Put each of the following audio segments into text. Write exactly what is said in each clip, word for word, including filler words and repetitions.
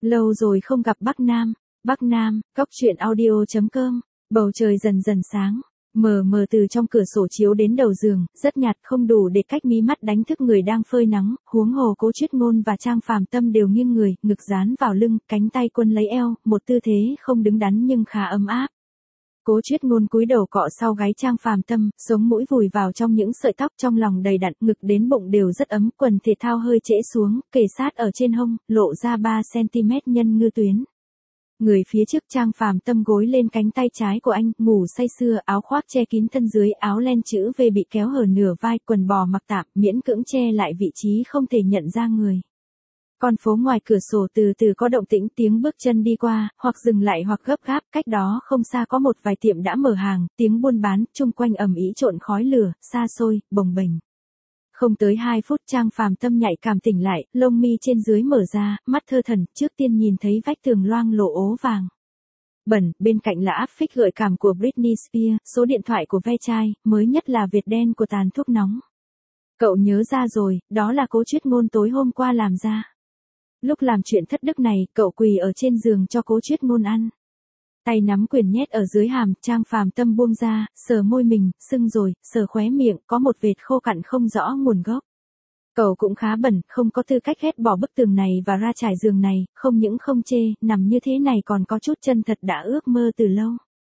Lâu rồi không gặp Bắc Nam. Bắc Nam, góc truyện audio chấm com. Bầu trời dần dần sáng, mờ mờ từ trong cửa sổ chiếu đến đầu giường, rất nhạt không đủ để cách mí mắt đánh thức người đang phơi nắng, huống hồ Cố Triết Ngôn và Trang Phàm Tâm đều nghiêng người, ngực dán vào lưng, cánh tay quân lấy eo, một tư thế không đứng đắn nhưng khá ấm áp. Cố Triết Ngôn cúi đầu cọ sau gáy Trang Phàm Tâm, sống mũi vùi vào trong những sợi tóc trong lòng đầy đặn, ngực đến bụng đều rất ấm, quần thể thao hơi trễ xuống, kề sát ở trên hông, lộ ra ba xăng-ti-mét nhân ngư tuyến. Người phía trước Trang Phàm Tâm gối lên cánh tay trái của anh, ngủ say sưa, áo khoác che kín thân dưới, áo len chữ V bị kéo hở nửa vai, quần bò mặc tạm, miễn cưỡng che lại vị trí không thể nhận ra người. Con phố ngoài cửa sổ từ từ có động tĩnh, tiếng bước chân đi qua, hoặc dừng lại hoặc gấp gáp, cách đó không xa có một vài tiệm đã mở hàng, tiếng buôn bán, chung quanh ầm ĩ trộn khói lửa, xa xôi, bồng bềnh. Không tới hai phút Trang Phàm Tâm nhạy cảm tỉnh lại, lông mi trên dưới mở ra, mắt thơ thẩn, trước tiên nhìn thấy vách tường loang lổ ố vàng. Bẩn, bên cạnh là áp phích gợi cảm của Britney Spears, số điện thoại của ve chai, mới nhất là Việt đen của tàn thuốc nóng. Cậu nhớ ra rồi, đó là Cố Triết Ngôn tối hôm qua làm ra. Lúc làm chuyện thất đức này, cậu quỳ ở trên giường cho Cố Triết Ngôn ăn. Tay nắm quyền nhét ở dưới hàm, Trang Phàm Tâm buông ra, sờ môi mình, sưng rồi, sờ khóe miệng, có một vệt khô cặn không rõ nguồn gốc. Cậu cũng khá bẩn, không có tư cách ghét bỏ bức tường này và ra trải giường này, không những không chê, nằm như thế này còn có chút chân thật đã ước mơ từ lâu.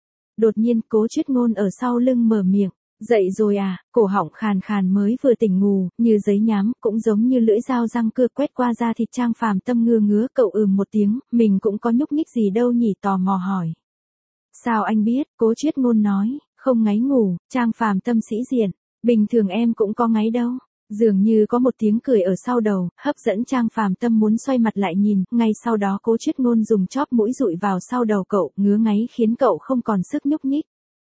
Đột nhiên Cố Triết Ngôn ở sau lưng mở miệng, dậy rồi à, cổ họng khàn khàn mới vừa tỉnh ngủ, như giấy nhám, cũng giống như lưỡi dao răng cưa quét qua da thịt. Trang Phàm Tâm ngưa ngứa, cậu ừm một tiếng, mình cũng có nhúc nhích gì đâu nhỉ, tò mò hỏi. Sao anh biết? Cố Triết Ngôn nói, không ngáy ngủ. Trang Phàm Tâm sĩ diện, bình thường em cũng có ngáy đâu. Dường như có một tiếng cười ở sau đầu, hấp dẫn Trang Phàm Tâm muốn xoay mặt lại nhìn, ngay sau đó Cố Triết Ngôn dùng chóp mũi dụi vào sau đầu cậu, ngứa ngáy khiến cậu không còn sức nhúc nhích.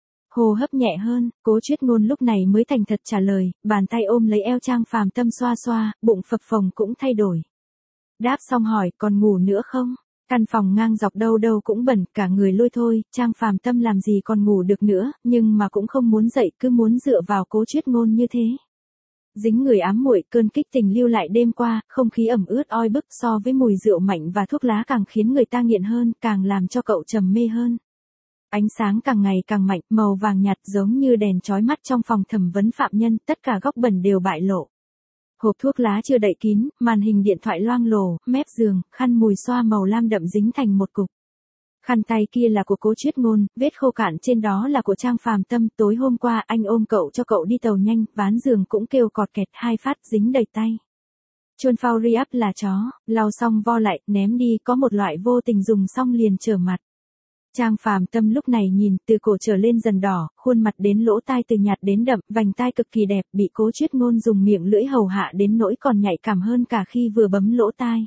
Hô hấp nhẹ hơn, Cố Triết Ngôn lúc này mới thành thật trả lời, bàn tay ôm lấy eo Trang Phàm Tâm xoa xoa, bụng phập phồng cũng thay đổi. Đáp xong hỏi, còn ngủ nữa không? Căn phòng ngang dọc đâu đâu cũng bẩn, cả người lôi thôi, Trang Phàm Tâm làm gì còn ngủ được nữa, nhưng mà cũng không muốn dậy, cứ muốn dựa vào Cố Triết Ngôn như thế. Dính người ám muội, cơn kích tình lưu lại đêm qua, không khí ẩm ướt oi bức so với mùi rượu mạnh và thuốc lá càng khiến người ta nghiện hơn, càng làm cho cậu trầm mê hơn. Ánh sáng càng ngày càng mạnh, màu vàng nhạt giống như đèn chói mắt trong phòng thẩm vấn phạm nhân, tất cả góc bẩn đều bại lộ. Hộp thuốc lá chưa đậy kín, màn hình điện thoại loang lổ, mép giường, khăn mùi xoa màu lam đậm dính thành một cục. Khăn tay kia là của Cố Triết Ngôn, vết khô cạn trên đó là của Trang Phàm Tâm, tối hôm qua anh ôm cậu cho cậu đi tàu nhanh, ván giường cũng kêu cọt kẹt, hai phát dính đầy tay. Chôn phao re-up là chó, lau xong vo lại, ném đi, có một loại vô tình dùng xong liền trở mặt. Trang Phàm Tâm lúc này nhìn, từ cổ trở lên dần đỏ, khuôn mặt đến lỗ tai từ nhạt đến đậm, vành tai cực kỳ đẹp, bị Cố Triết Ngôn dùng miệng lưỡi hầu hạ đến nỗi còn nhạy cảm hơn cả khi vừa bấm lỗ tai.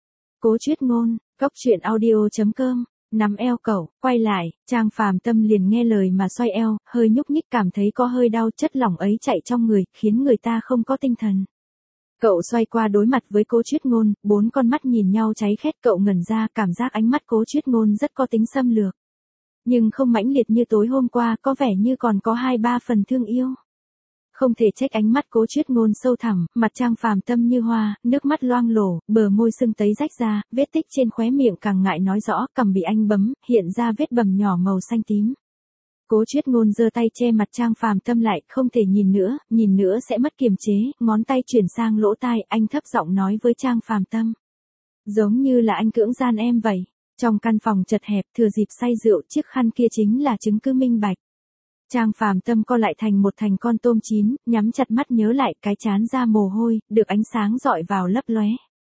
Cố Triết Ngôn, góc truyện audio chấm com, nắm eo cậu, quay lại, Trang Phàm Tâm liền nghe lời mà xoay eo, hơi nhúc nhích cảm thấy có hơi đau, chất lỏng ấy chạy trong người, khiến người ta không có tinh thần. Cậu xoay qua đối mặt với Cố Triết Ngôn, bốn con mắt nhìn nhau cháy khét, cậu ngẩn ra, cảm giác ánh mắt Cố Triết Ngôn rất có tính xâm lược. Nhưng không mãnh liệt như tối hôm qua, có vẻ như còn có hai ba phần thương yêu. Không thể trách ánh mắt Cố Triết Ngôn sâu thẳm, mặt Trang Phàm Tâm như hoa, nước mắt loang lổ, bờ môi sưng tấy rách ra, vết tích trên khóe miệng càng ngại nói rõ, cằm bị anh bấm, hiện ra vết bầm nhỏ màu xanh tím. Cố Triết Ngôn giơ tay che mặt Trang Phàm Tâm lại, không thể nhìn nữa, nhìn nữa sẽ mất kiềm chế, ngón tay chuyển sang lỗ tai, anh thấp giọng nói với Trang Phàm Tâm. Giống như là anh cưỡng gian em vậy. Trong căn phòng chật hẹp, thừa dịp say rượu, chiếc khăn kia chính là chứng cứ minh bạch. Trang Phàm Tâm co lại thành một thành con tôm chín, nhắm chặt mắt nhớ lại, cái trán ra mồ hôi, được ánh sáng dọi vào lấp lóe.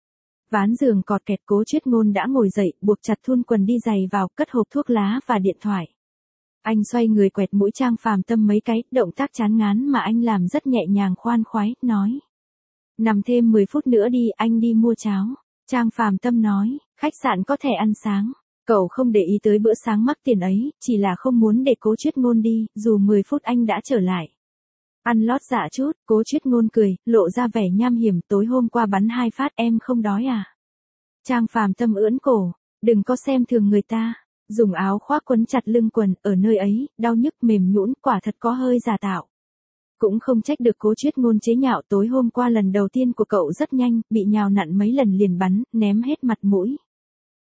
Ván giường cọt kẹt, Cố Triết Ngôn đã ngồi dậy, buộc chặt thun quần đi giày vào, cất hộp thuốc lá và điện thoại. Anh xoay người quẹt mũi Trang Phàm Tâm mấy cái, động tác chán ngán mà anh làm rất nhẹ nhàng khoan khoái, nói. Nằm thêm mười phút nữa đi, anh đi mua cháo. Trang Phàm Tâm nói, khách sạn có thể ăn sáng. Cậu không để ý tới bữa sáng mắc tiền ấy, chỉ là không muốn để Cố Triết Ngôn đi, dù mười phút anh đã trở lại. Ăn lót dạ chút, Cố Triết Ngôn cười, lộ ra vẻ nham hiểm, tối hôm qua bắn hai phát em không đói à? Trang Phàm Tâm ưỡn cổ, đừng có xem thường người ta. Dùng áo khoác quấn chặt lưng quần, ở nơi ấy, đau nhức mềm nhũn, quả thật có hơi giả tạo. Cũng không trách được Cố Triết Ngôn chế nhạo, tối hôm qua lần đầu tiên của cậu rất nhanh, bị nhào nặn mấy lần liền bắn, ném hết mặt mũi.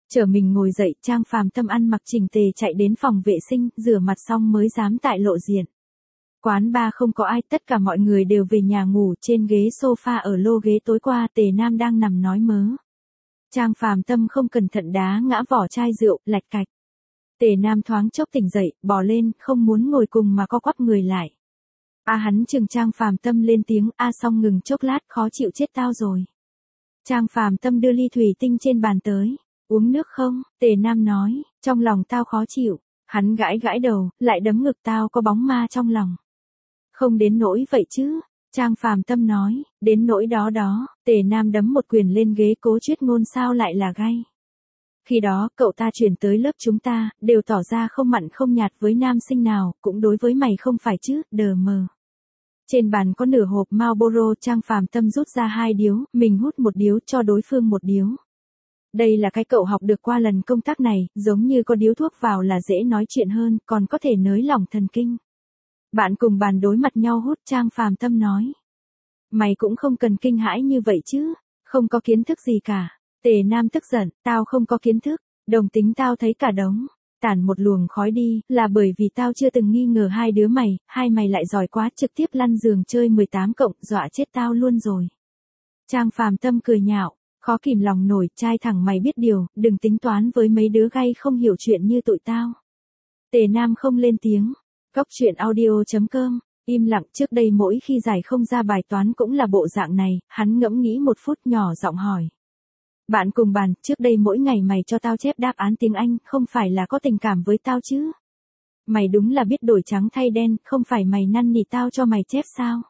Chở mình ngồi dậy, Trang Phàm Tâm ăn mặc chỉnh tề chạy đến phòng vệ sinh, rửa mặt xong mới dám tại lộ diện. Quán bar không có ai, tất cả mọi người đều về nhà ngủ, trên ghế sofa ở lô ghế tối qua Tề Nam đang nằm nói mớ. Trang Phàm Tâm không cẩn thận đá ngã vỏ chai rượu, lạch cạch. Tề Nam thoáng chốc tỉnh dậy, bò lên, không muốn ngồi cùng mà co quắp người lại. A hắn chừng Trang Phàm Tâm lên tiếng, a xong ngừng chốc lát, khó chịu chết tao rồi. Trang Phàm Tâm đưa ly thủy tinh trên bàn tới, uống nước không? Tề Nam nói, trong lòng tao khó chịu. Hắn gãi gãi đầu, lại đấm ngực, tao có bóng ma trong lòng. Không đến nỗi vậy chứ. Trang Phàm Tâm nói, đến nỗi đó đó. Tề Nam đấm một quyền lên ghế, Cố Chuyết Ngôn sao lại là gay. Khi đó, cậu ta chuyển tới lớp chúng ta, đều tỏ ra không mặn không nhạt với nam sinh nào, cũng đối với mày không phải chứ, đờ mờ. Trên bàn có nửa hộp Marlboro, Trang Phàm Tâm rút ra hai điếu, mình hút một điếu cho đối phương một điếu. Đây là cái cậu học được qua lần công tác này, giống như có điếu thuốc vào là dễ nói chuyện hơn, còn có thể nới lỏng thần kinh. Bạn cùng bàn đối mặt nhau hút, Trang Phàm Tâm nói. Mày cũng không cần kinh hãi như vậy chứ, không có kiến thức gì cả. Tề Nam tức giận, tao không có kiến thức, đồng tính tao thấy cả đống. Tản một luồng khói đi, là bởi vì tao chưa từng nghi ngờ hai đứa mày, hai mày lại giỏi quá, trực tiếp lăn giường chơi mười tám cộng, dọa chết tao luôn rồi. Trang Phàm Tâm cười nhạo, khó kìm lòng nổi, trai thẳng mày biết điều, đừng tính toán với mấy đứa gay không hiểu chuyện như tụi tao. Tề Nam không lên tiếng. Cóc truyện audio chấm com, im lặng. Trước đây mỗi khi giải không ra bài toán cũng là bộ dạng này, hắn ngẫm nghĩ một phút nhỏ giọng hỏi. Bạn cùng bàn, trước đây mỗi ngày mày cho tao chép đáp án tiếng Anh, không phải là có tình cảm với tao chứ? Mày đúng là biết đổi trắng thay đen, không phải mày năn nỉ tao cho mày chép sao?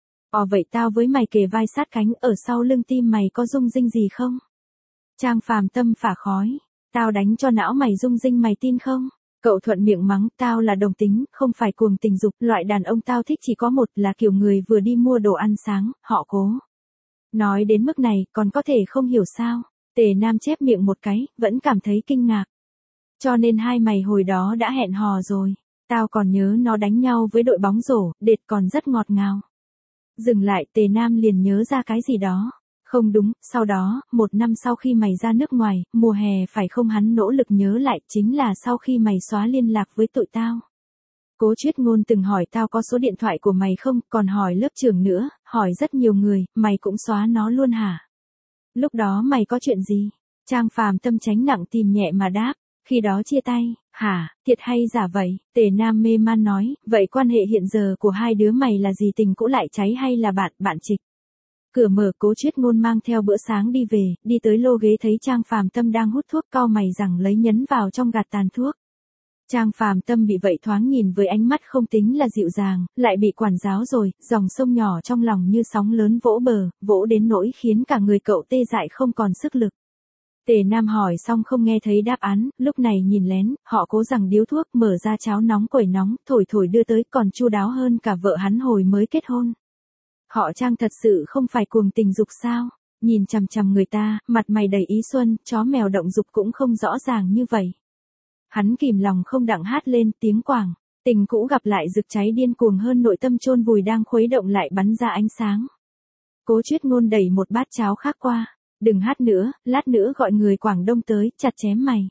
Ồ vậy tao với mày kề vai sát cánh, ở sau lưng tim mày có rung rinh gì không? Trang Phàm Tâm phả khói, tao đánh cho não mày rung rinh mày tin không? Cậu thuận miệng mắng, tao là đồng tính, không phải cuồng tình dục, loại đàn ông tao thích chỉ có một, là kiểu người vừa đi mua đồ ăn sáng, họ Cố. Nói đến mức này, còn có thể không hiểu sao? Tề Nam chép miệng một cái, vẫn cảm thấy kinh ngạc. Cho nên hai mày hồi đó đã hẹn hò rồi. Tao còn nhớ nó đánh nhau với đội bóng rổ, đệt còn rất ngọt ngào. Dừng lại, Tề Nam liền nhớ ra cái gì đó. Không đúng, sau đó, một năm sau khi mày ra nước ngoài, mùa hè phải không? Hắn nỗ lực nhớ lại, chính là sau khi mày xóa liên lạc với tụi tao. Cố Chuyết Ngôn từng hỏi tao có số điện thoại của mày không, còn hỏi lớp trưởng nữa, hỏi rất nhiều người, mày cũng xóa nó luôn hả? Lúc đó mày có chuyện gì? Trang Phàm Tâm tránh nặng tìm nhẹ mà đáp, khi đó chia tay, hả, thiệt hay giả vậy? Tề Nam mê man nói, vậy quan hệ hiện giờ của hai đứa mày là gì, tình cũ lại cháy hay là bạn, bạn trịch? Cửa mở, Cố Chuyết Ngôn mang theo bữa sáng đi về, đi tới lô ghế thấy Trang Phàm Tâm đang hút thuốc, cau mày rằng lấy nhấn vào trong gạt tàn thuốc. Trang Phàm Tâm bị vậy thoáng nhìn với ánh mắt không tính là dịu dàng, lại bị quản giáo rồi, dòng sông nhỏ trong lòng như sóng lớn vỗ bờ, vỗ đến nỗi khiến cả người cậu tê dại không còn sức lực. Tề Nam hỏi xong không nghe thấy đáp án, lúc này nhìn lén, họ Cố rằng điếu thuốc, mở ra cháo nóng quẩy nóng, thổi thổi đưa tới, còn chu đáo hơn cả vợ hắn hồi mới kết hôn. Họ Trang thật sự không phải cuồng tình dục sao? Nhìn chằm chằm người ta, mặt mày đầy ý xuân, chó mèo động dục cũng không rõ ràng như vậy. Hắn kìm lòng không đặng hát lên, tiếng quảng, tình cũ gặp lại rực cháy điên cuồng hơn, nội tâm chôn vùi đang khuấy động lại bắn ra ánh sáng. Cố Chuyết Ngôn đẩy một bát cháo khác qua, đừng hát nữa, lát nữa gọi người Quảng Đông tới, chặt chém mày.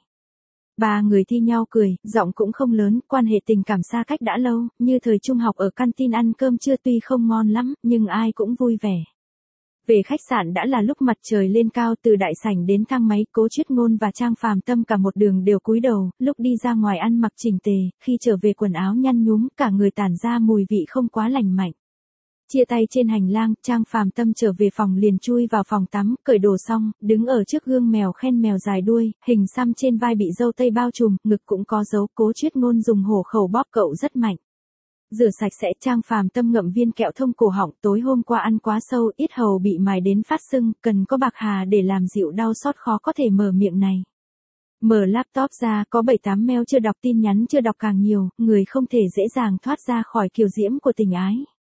Ba người thi nhau cười, giọng cũng không lớn, quan hệ tình cảm xa cách đã lâu, như thời trung học ở canteen ăn cơm trưa, tuy không ngon lắm, nhưng ai cũng vui vẻ. Về khách sạn đã là lúc mặt trời lên cao, từ đại sảnh đến thang máy, Cố Chuyết Ngôn và Trang Phàm Tâm cả một đường đều cúi đầu, lúc đi ra ngoài ăn mặc chỉnh tề, khi trở về quần áo nhăn nhúm, cả người tản ra mùi vị không quá lành mạnh. Chia tay trên hành lang, Trang Phàm Tâm trở về phòng liền chui vào phòng tắm, cởi đồ xong, đứng ở trước gương mèo khen mèo dài đuôi, hình xăm trên vai bị râu tây bao trùm, ngực cũng có dấu. Cố Chuyết Ngôn dùng hổ khẩu bóp cậu rất mạnh. Rửa sạch sẽ, Trang Phàm Tâm ngậm viên kẹo thông cổ họng, tối hôm qua ăn quá sâu, yết hầu bị mài đến phát sưng, cần có bạc hà để làm dịu đau xót, khó có thể mở miệng này. Mở laptop ra, có bảy tám mail chưa đọc, tin nhắn chưa đọc càng nhiều, người không thể dễ dàng thoát ra khỏi kiều diễm của tình ái.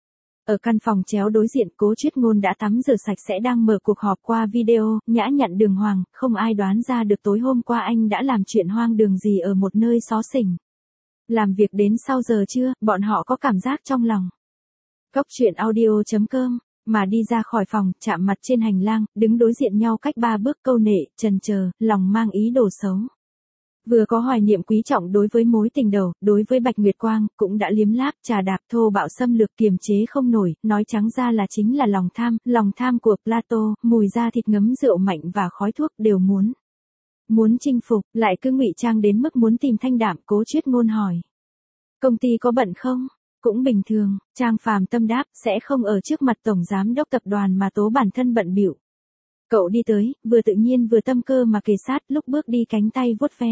Ở căn phòng chéo đối diện, Cố Chuyết Ngôn đã tắm rửa sạch sẽ đang mở cuộc họp qua video, nhã nhặn đường hoàng, không ai đoán ra được tối hôm qua anh đã làm chuyện hoang đường gì ở một nơi xó xỉnh. Làm việc đến sau giờ trưa, bọn họ có cảm giác trong lòng. Cóc truyện audio chấm com Mà đi ra khỏi phòng, chạm mặt trên hành lang, đứng đối diện nhau cách ba bước câu nệ, chần chờ, lòng mang ý đồ xấu. Vừa có hoài niệm quý trọng đối với mối tình đầu, đối với Bạch Nguyệt Quang, cũng đã liếm láp, trà đạp thô bạo xâm lược kiềm chế không nổi, nói trắng ra là chính là lòng tham, lòng tham của Plato, mùi da thịt ngấm rượu mạnh và khói thuốc đều muốn. Muốn chinh phục, lại cứ ngụy trang đến mức muốn tìm thanh đạm. Cố Chuyết Ngôn hỏi. Công ty có bận không? Cũng bình thường, Trang Phàm Tâm đáp, sẽ không ở trước mặt tổng giám đốc tập đoàn mà tố bản thân bận bịu. Cậu đi tới, vừa tự nhiên vừa tâm cơ mà kề sát, lúc bước đi cánh tay vuốt ve.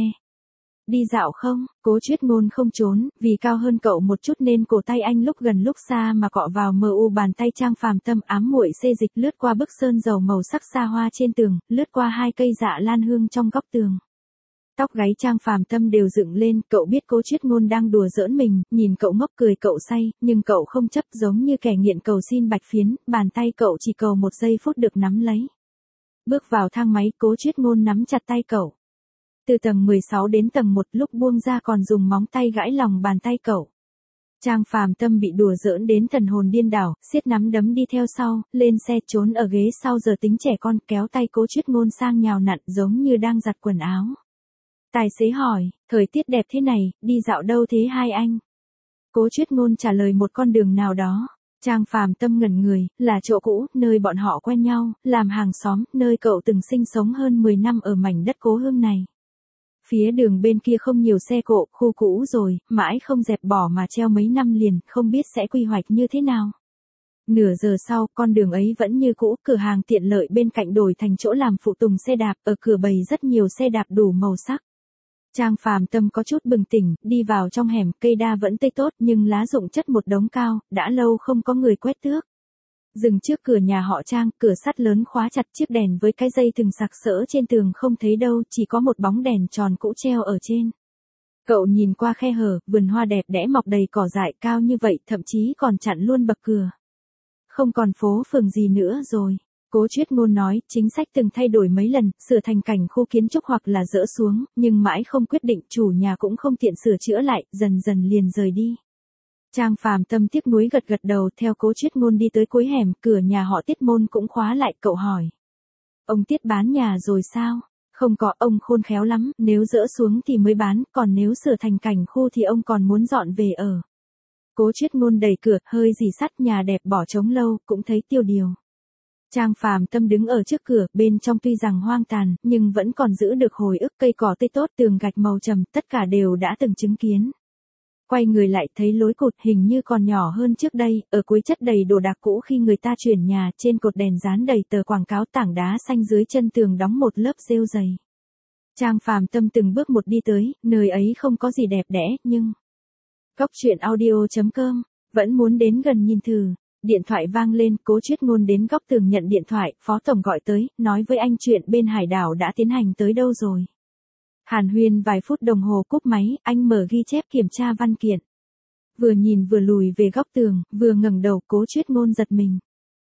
Đi dạo không? Cố Chuyết Ngôn không trốn, vì cao hơn cậu một chút nên cổ tay anh lúc gần lúc xa mà cọ vào mờ u bàn tay Trang Phàm Tâm, ám muội xê dịch lướt qua bức sơn dầu màu sắc xa hoa trên tường, lướt qua hai cây dạ lan hương trong góc tường. Tóc gáy Trang Phàm Tâm đều dựng lên, cậu biết Cố Chuyết Ngôn đang đùa giỡn mình, nhìn cậu ngốc cười cậu say, nhưng cậu không chấp, giống như kẻ nghiện cầu xin bạch phiến, bàn tay cậu chỉ cầu một giây phút được nắm lấy. Bước vào thang máy, Cố Chuyết Ngôn nắm chặt tay cậu. Từ tầng mười sáu đến tầng một, lúc buông ra còn dùng móng tay gãi lòng bàn tay cậu. Trang Phàm Tâm bị đùa giỡn đến thần hồn điên đảo, siết nắm đấm đi theo sau, lên xe trốn ở ghế sau giờ tính trẻ con, kéo tay Cố Chuyết Ngôn sang nhào nặn giống như đang giặt quần áo. Tài xế hỏi, thời tiết đẹp thế này, đi dạo đâu thế hai anh? Cố Chuyết Ngôn trả lời một con đường nào đó. Trang Phàm Tâm ngẩn người, là chỗ cũ, nơi bọn họ quen nhau, làm hàng xóm, nơi cậu từng sinh sống hơn mười năm ở mảnh đất cố hương này. Phía đường bên kia không nhiều xe cộ, khu cũ rồi, mãi không dẹp bỏ mà treo mấy năm liền, không biết sẽ quy hoạch như thế nào. Nửa giờ sau, con đường ấy vẫn như cũ, cửa hàng tiện lợi bên cạnh đổi thành chỗ làm phụ tùng xe đạp, ở cửa bày rất nhiều xe đạp đủ màu sắc. Trang Phàm Tâm có chút bừng tỉnh, đi vào trong hẻm, cây đa vẫn tươi tốt nhưng lá rụng chất một đống cao, đã lâu không có người quét tước. Dừng trước cửa nhà họ Trang, cửa sắt lớn khóa chặt, chiếc đèn với cái dây thừng sặc sỡ trên tường không thấy đâu, chỉ có một bóng đèn tròn cũ treo ở trên. Cậu nhìn qua khe hở, vườn hoa đẹp đẽ mọc đầy cỏ dại cao như vậy, thậm chí còn chặn luôn bậc cửa. Không còn phố phường gì nữa rồi. Cố Chuyết Ngôn nói, chính sách từng thay đổi mấy lần, sửa thành cảnh khu kiến trúc hoặc là dỡ xuống, nhưng mãi không quyết định, chủ nhà cũng không tiện sửa chữa lại, dần dần liền rời đi. Trang Phàm Tâm tiếc nuối gật gật đầu, theo Cố Chuyết Ngôn đi tới cuối hẻm, cửa nhà họ Tiết môn cũng khóa lại, cậu hỏi. Ông Tiết bán nhà rồi sao? Không có, ông khôn khéo lắm, nếu dỡ xuống thì mới bán, còn nếu sửa thành cảnh khu thì ông còn muốn dọn về ở. Cố Chuyết Ngôn đẩy cửa, hơi rì sắt, nhà đẹp bỏ trống lâu, cũng thấy tiêu điều. Trang Phàm Tâm đứng ở trước cửa, bên trong tuy rằng hoang tàn, nhưng vẫn còn giữ được hồi ức, cây cỏ tươi tốt, tường gạch màu trầm, tất cả đều đã từng chứng kiến. Quay người lại thấy lối cụt hình như còn nhỏ hơn trước đây, ở cuối chất đầy đồ đạc cũ khi người ta chuyển nhà, trên cột đèn dán đầy tờ quảng cáo, tảng đá xanh dưới chân tường đóng một lớp rêu dày. Trang Phàm Tâm từng bước một đi tới, nơi ấy không có gì đẹp đẽ, nhưng... Góc truyện audio chấm com, vẫn muốn đến gần nhìn thử. Điện thoại vang lên, Cố Chuyết Ngôn đến góc tường nhận điện thoại, phó tổng gọi tới, nói với anh chuyện bên Hải đảo đã tiến hành tới đâu rồi. Hàn huyên vài phút đồng hồ cúp máy, anh mở ghi chép kiểm tra văn kiện. Vừa nhìn vừa lùi về góc tường, vừa ngẩng đầu, Cố Chuyết Ngôn giật mình.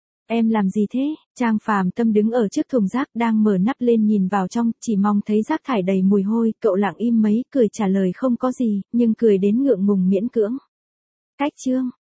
Em làm gì thế? Trang Phàm Tâm đứng ở trước thùng rác đang mở nắp lên nhìn vào trong, chỉ mong thấy rác thải đầy mùi hôi, cậu lặng im mấy, cười trả lời không có gì, nhưng cười đến ngượng ngùng miễn cưỡng. Cách chương.